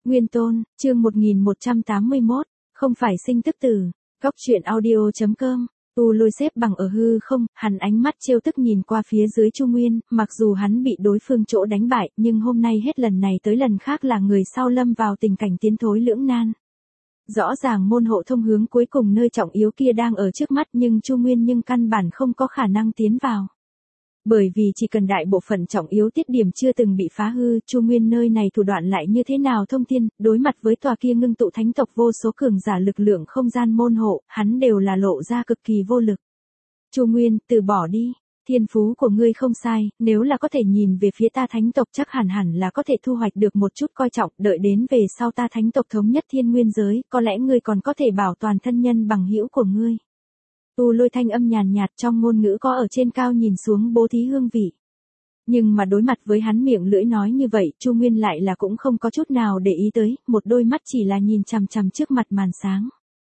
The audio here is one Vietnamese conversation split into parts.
Nguyên Tôn, chương 1181, không phải sinh tức tử. Góc truyện audio.com. Tu Lôi xếp bằng ở hư không, hắn ánh mắt trêu tức nhìn qua phía dưới Chu Nguyên, mặc dù hắn bị đối phương chỗ đánh bại, nhưng hôm nay hết lần này tới lần khác là người sau lâm vào tình cảnh tiến thối lưỡng nan. Rõ ràng môn hộ thông hướng cuối cùng nơi trọng yếu kia đang ở trước mắt nhưng Chu Nguyên nhưng căn bản không có khả năng tiến vào. Bởi vì chỉ cần đại bộ phận trọng yếu tiết điểm chưa từng bị phá hư, Chu Nguyên nơi này thủ đoạn lại như thế nào thông thiên, đối mặt với tòa kia ngưng tụ thánh tộc vô số cường giả lực lượng không gian môn hộ, hắn đều là lộ ra cực kỳ vô lực. Chu Nguyên, từ bỏ đi, thiên phú của ngươi không sai, nếu là có thể nhìn về phía ta thánh tộc chắc hẳn là có thể thu hoạch được một chút coi trọng, đợi đến về sau ta thánh tộc thống nhất thiên nguyên giới, có lẽ ngươi còn có thể bảo toàn thân nhân bằng hữu của ngươi. Tu Lôi thanh âm nhàn nhạt trong ngôn ngữ có ở trên cao nhìn xuống bố thí hương vị. Nhưng mà đối mặt với hắn miệng lưỡi nói như vậy, Chu Nguyên lại là cũng không có chút nào để ý tới, một đôi mắt chỉ là nhìn chằm chằm trước mặt màn sáng.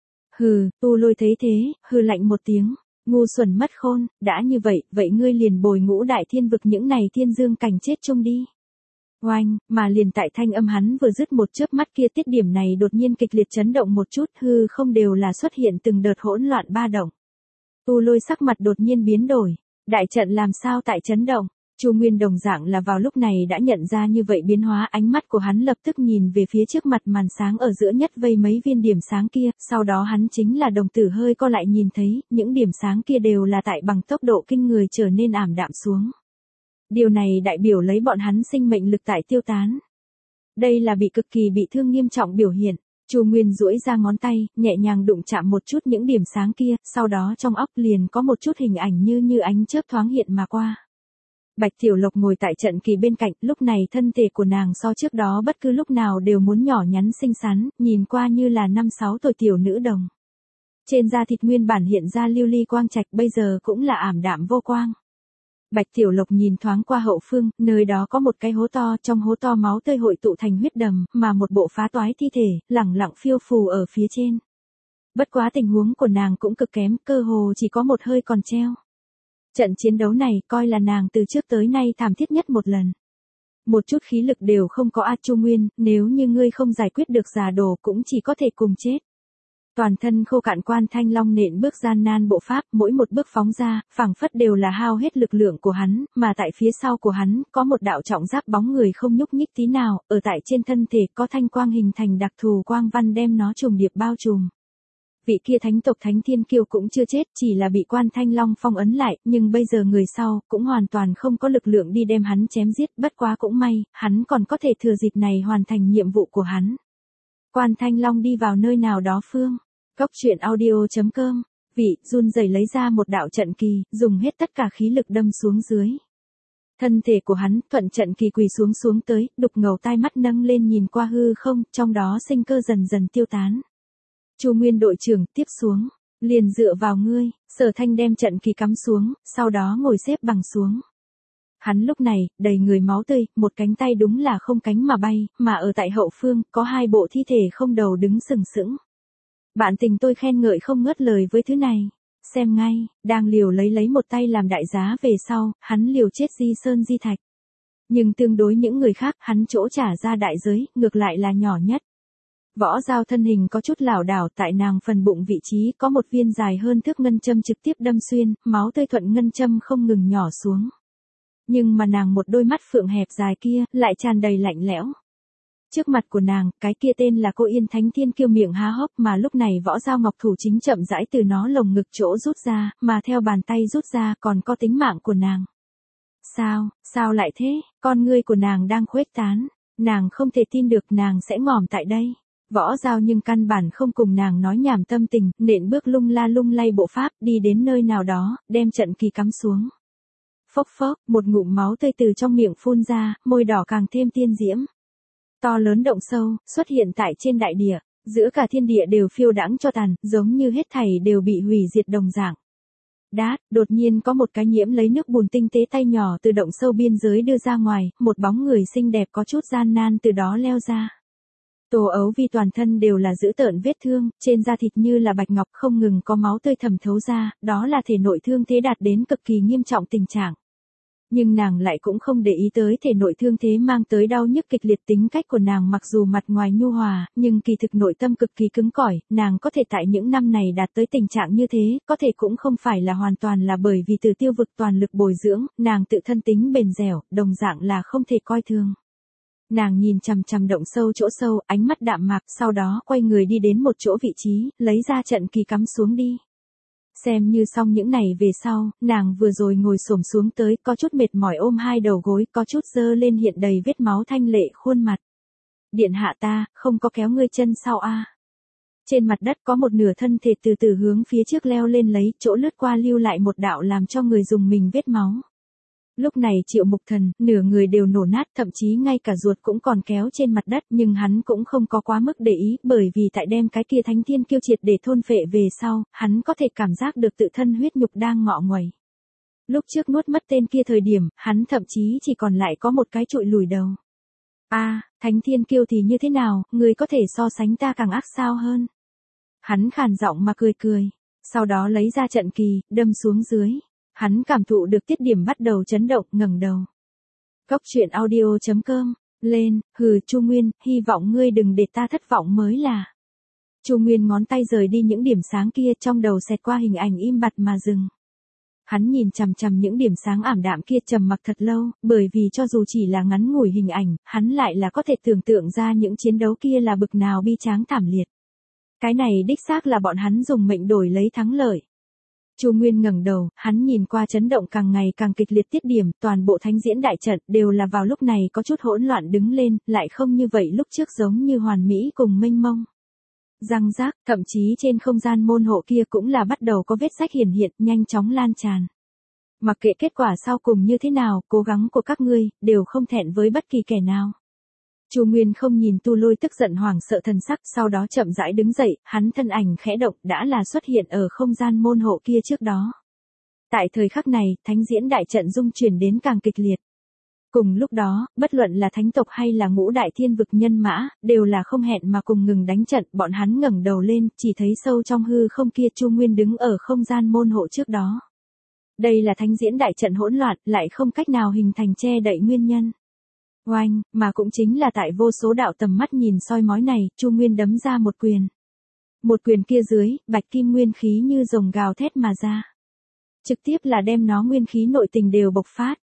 Hừ, Tu Lôi thấy thế, hừ lạnh một tiếng, ngu xuẩn mất khôn, đã như vậy, vậy ngươi liền bồi ngũ đại thiên vực những này thiên dương cảnh chết chung đi. Oanh, mà liền tại thanh âm hắn vừa dứt một chớp mắt kia tiết điểm này đột nhiên kịch liệt chấn động một chút, hư không đều là xuất hiện từng đợt hỗn loạn ba động. Tu Lôi sắc mặt đột nhiên biến đổi, đại trận làm sao tại chấn động, Chu Nguyên đồng dạng là vào lúc này đã nhận ra như vậy biến hóa, ánh mắt của hắn lập tức nhìn về phía trước mặt màn sáng ở giữa nhất vây mấy viên điểm sáng kia, sau đó hắn chính là đồng tử hơi co lại nhìn thấy, những điểm sáng kia đều là tại bằng tốc độ kinh người trở nên ảm đạm xuống. Điều này đại biểu lấy bọn hắn sinh mệnh lực tại tiêu tán. Đây là bị cực kỳ bị thương nghiêm trọng biểu hiện. Chu Nguyên duỗi ra ngón tay, nhẹ nhàng đụng chạm một chút những điểm sáng kia, sau đó trong óc liền có một chút hình ảnh như ánh chớp thoáng hiện mà qua. Bạch Tiểu Lộc ngồi tại trận kỳ bên cạnh, lúc này thân thể của nàng so trước đó bất cứ lúc nào đều muốn nhỏ nhắn xinh xắn, nhìn qua như là 5-6 tuổi tiểu nữ đồng. Trên da thịt nguyên bản hiện ra lưu ly quang trạch bây giờ cũng là ảm đạm vô quang. Bạch Tiểu Lộc nhìn thoáng qua hậu phương, nơi đó có một cái hố to, trong hố to máu tươi hội tụ thành huyết đầm, mà một bộ phá toái thi thể, lẳng lặng phiêu phù ở phía trên. Bất quá tình huống của nàng cũng cực kém, cơ hồ chỉ có một hơi còn treo. Trận chiến đấu này coi là nàng từ trước tới nay thảm thiết nhất một lần. Một chút khí lực đều không có a Chu Nguyên, nếu như ngươi không giải quyết được giả đồ cũng chỉ có thể cùng chết. Toàn thân khô cạn Quan Thanh Long nện bước gian nan bộ pháp, mỗi một bước phóng ra, phảng phất đều là hao hết lực lượng của hắn, mà tại phía sau của hắn, có một đạo trọng giáp bóng người không nhúc nhích tí nào, ở tại trên thân thể có thanh quang hình thành đặc thù quang văn đem nó trùng điệp bao trùm. Vị kia thánh tộc Thánh Thiên Kiêu cũng chưa chết, chỉ là bị Quan Thanh Long phong ấn lại, nhưng bây giờ người sau, cũng hoàn toàn không có lực lượng đi đem hắn chém giết, bất quá cũng may, hắn còn có thể thừa dịp này hoàn thành nhiệm vụ của hắn. Quan Thanh Long đi vào nơi nào đó phương. Góc truyện audio.com. Vị run rẩy lấy ra một đạo trận kỳ, dùng hết tất cả khí lực đâm xuống dưới. Thân thể của hắn thuận trận kỳ quỳ xuống tới, đục ngầu tai mắt nâng lên nhìn qua hư không, trong đó sinh cơ dần dần tiêu tán. Chu Nguyên đội trưởng tiếp xuống, liền dựa vào ngươi, Sở Thanh đem trận kỳ cắm xuống, sau đó ngồi xếp bằng xuống. Hắn lúc này, đầy người máu tươi, một cánh tay đúng là không cánh mà bay, mà ở tại hậu phương, có hai bộ thi thể không đầu đứng sừng sững. Bạn tình tôi khen ngợi không ngớt lời với thứ này. Xem ngay, đang liều lấy một tay làm đại giá về sau, hắn liều chết di sơn di thạch. Nhưng tương đối những người khác, hắn chỗ trả ra đại giới, ngược lại là nhỏ nhất. Võ Giao thân hình có chút lảo đảo, tại nàng phần bụng vị trí có một viên dài hơn thước ngân châm trực tiếp đâm xuyên, máu tươi thuận ngân châm không ngừng nhỏ xuống. Nhưng mà nàng một đôi mắt phượng hẹp dài kia, lại tràn đầy lạnh lẽo. Trước mặt của nàng, cái kia tên là Cô Yên Thánh Thiên Kiêu miệng há hốc mà lúc này Võ Giao ngọc thủ chính chậm rãi từ nó lồng ngực chỗ rút ra, mà theo bàn tay rút ra còn có tính mạng của nàng. Sao lại thế, con ngươi của nàng đang khuếch tán, nàng không thể tin được nàng sẽ ngỏm tại đây. Võ Giao nhưng căn bản không cùng nàng nói nhảm tâm tình, nện bước lung lay bộ pháp đi đến nơi nào đó, đem trận kỳ cắm xuống. Phốc phốc, một ngụm máu tươi từ trong miệng phun ra, môi đỏ càng thêm tiên diễm. To lớn động sâu, xuất hiện tại trên đại địa, giữa cả thiên địa đều phiêu đãng cho tàn, giống như hết thảy đều bị hủy diệt đồng dạng. Đát, đột nhiên có một cái nhiễm lấy nước bùn tinh tế tay nhỏ từ động sâu biên giới đưa ra ngoài, một bóng người xinh đẹp có chút gian nan từ đó leo ra. Tô Ấu Vi toàn thân đều là dữ tợn vết thương, trên da thịt như là bạch ngọc không ngừng có máu tươi thẩm thấu ra, đó là thể nội thương thế đạt đến cực kỳ nghiêm trọng tình trạng. Nhưng nàng lại cũng không để ý tới thể nội thương thế mang tới đau nhức kịch liệt. Tính cách của nàng mặc dù mặt ngoài nhu hòa, nhưng kỳ thực nội tâm cực kỳ cứng cỏi. Nàng có thể tại những năm này đạt tới tình trạng như thế, có thể cũng không phải là hoàn toàn là bởi vì Từ Tiêu vực toàn lực bồi dưỡng, nàng tự thân tính bền dẻo, đồng dạng là không thể coi thường. Nàng nhìn chằm chằm động sâu chỗ sâu, ánh mắt đạm mạc, sau đó quay người đi đến một chỗ vị trí, lấy ra trận kỳ cắm xuống đi. Xem như xong những này về sau, nàng vừa rồi ngồi xổm xuống tới, có chút mệt mỏi ôm hai đầu gối, có chút dơ lên hiện đầy vết máu thanh lệ khuôn mặt. Điện hạ ta, không có kéo ngươi chân sau a. Trên mặt đất có một nửa thân thể từ từ hướng phía trước leo lên lấy, chỗ lướt qua lưu lại một đạo làm cho người dùng mình vết máu. Lúc này Triệu Mục Thần, nửa người đều nổ nát, thậm chí ngay cả ruột cũng còn kéo trên mặt đất, nhưng hắn cũng không có quá mức để ý, bởi vì tại đem cái kia thánh thiên kiêu triệt để thôn phệ về sau, hắn có thể cảm giác được tự thân huyết nhục đang ngọ nguậy. Lúc trước nuốt mất tên kia thời điểm, hắn thậm chí chỉ còn lại có một cái trụi lùi đầu. Thánh thiên kiêu thì như thế nào, người có thể so sánh ta càng ác sao hơn. Hắn khàn giọng mà cười cười, sau đó lấy ra trận kỳ, đâm xuống dưới. Hắn cảm thụ được tiết điểm bắt đầu chấn động, ngẩng đầu. Cốc truyện audio.com, lên, hừ Chu Nguyên, hy vọng ngươi đừng để ta thất vọng mới là. Chu Nguyên ngón tay rời đi những điểm sáng kia, trong đầu xẹt qua hình ảnh im bặt mà dừng. Hắn nhìn chằm chằm những điểm sáng ảm đạm kia trầm mặc thật lâu, bởi vì cho dù chỉ là ngắn ngủi hình ảnh, hắn lại là có thể tưởng tượng ra những chiến đấu kia là bực nào bi tráng thảm liệt. Cái này đích xác là bọn hắn dùng mệnh đổi lấy thắng lợi. Chu Nguyên ngẩng đầu, hắn nhìn qua chấn động càng ngày càng kịch liệt tiết điểm, toàn bộ thánh diễn đại trận đều là vào lúc này có chút hỗn loạn đứng lên, lại không như vậy lúc trước giống như hoàn mỹ cùng mênh mông. Răng rác, thậm chí trên không gian môn hộ kia cũng là bắt đầu có vết rách hiển hiện, nhanh chóng lan tràn. Mặc kệ kết quả sau cùng như thế nào, cố gắng của các ngươi đều không thẹn với bất kỳ kẻ nào. Chu Nguyên không nhìn Tu Lôi tức giận hoảng sợ thần sắc, sau đó chậm rãi đứng dậy, hắn thân ảnh khẽ động, đã là xuất hiện ở không gian môn hộ kia trước đó. Tại thời khắc này, thánh diễn đại trận dung chuyển đến càng kịch liệt. Cùng lúc đó, bất luận là thánh tộc hay là ngũ đại thiên vực nhân mã, đều là không hẹn mà cùng ngừng đánh trận, bọn hắn ngẩng đầu lên, chỉ thấy sâu trong hư không kia Chu Nguyên đứng ở không gian môn hộ trước đó. Đây là thánh diễn đại trận hỗn loạn, lại không cách nào hình thành che đậy nguyên nhân. Oanh, mà cũng chính là tại vô số đạo tầm mắt nhìn soi mói này, Chu Nguyên đấm ra một quyền. Một quyền kia dưới, bạch kim nguyên khí như rồng gào thét mà ra. Trực tiếp là đem nó nguyên khí nội tình đều bộc phát.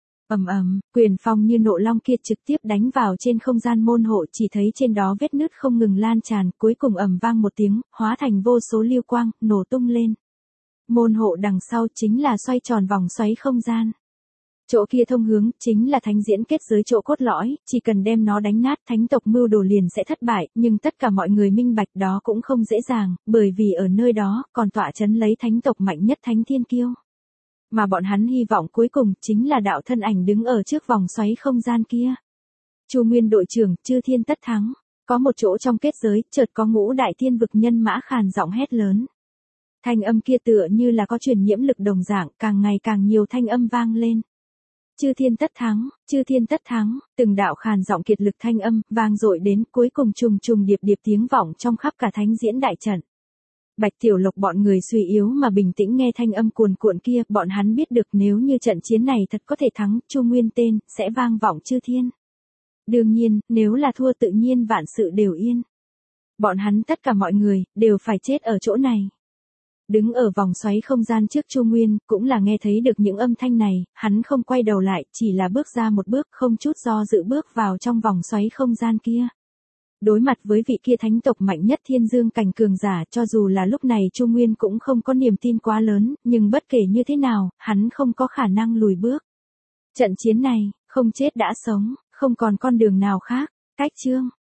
Quyền phong như nộ long kia trực tiếp đánh vào trên không gian môn hộ, chỉ thấy trên đó vết nứt không ngừng lan tràn, cuối cùng ầm vang một tiếng, hóa thành vô số lưu quang, nổ tung lên. Môn hộ đằng sau chính là xoay tròn vòng xoáy không gian. Chỗ kia thông hướng, chính là thánh diễn kết giới chỗ cốt lõi, chỉ cần đem nó đánh nát, thánh tộc mưu đồ liền sẽ thất bại, nhưng tất cả mọi người minh bạch đó cũng không dễ dàng, bởi vì ở nơi đó, còn tọa chấn lấy thánh tộc mạnh nhất thánh thiên kiêu. Mà bọn hắn hy vọng cuối cùng, chính là đạo thân ảnh đứng ở trước vòng xoáy không gian kia. Chu Nguyên đội trưởng, chư thiên tất thắng, có một chỗ trong kết giới, chợt có ngũ đại thiên vực nhân mã khàn giọng hét lớn. Thanh âm kia tựa như là có truyền nhiễm lực đồng dạng, càng ngày càng nhiều thanh âm vang lên. Chư thiên tất thắng, chư thiên tất thắng, từng đạo khàn giọng kiệt lực thanh âm, vang dội đến, cuối cùng trùng trùng điệp điệp tiếng vọng trong khắp cả thánh diễn đại trận. Bạch Tiểu Lộc bọn người suy yếu mà bình tĩnh nghe thanh âm cuồn cuộn kia, bọn hắn biết được nếu như trận chiến này thật có thể thắng, Chu Nguyên tên, sẽ vang vọng chư thiên. Đương nhiên, nếu là thua tự nhiên vạn sự đều yên. Bọn hắn tất cả mọi người, đều phải chết ở chỗ này. Đứng ở vòng xoáy không gian trước Chu Nguyên, cũng là nghe thấy được những âm thanh này, hắn không quay đầu lại, chỉ là bước ra một bước, không chút do dự bước vào trong vòng xoáy không gian kia. Đối mặt với vị kia thánh tộc mạnh nhất thiên dương cảnh cường giả, cho dù là lúc này Chu Nguyên cũng không có niềm tin quá lớn, nhưng bất kể như thế nào, hắn không có khả năng lùi bước. Trận chiến này, không chết đã sống, không còn con đường nào khác. Cách chương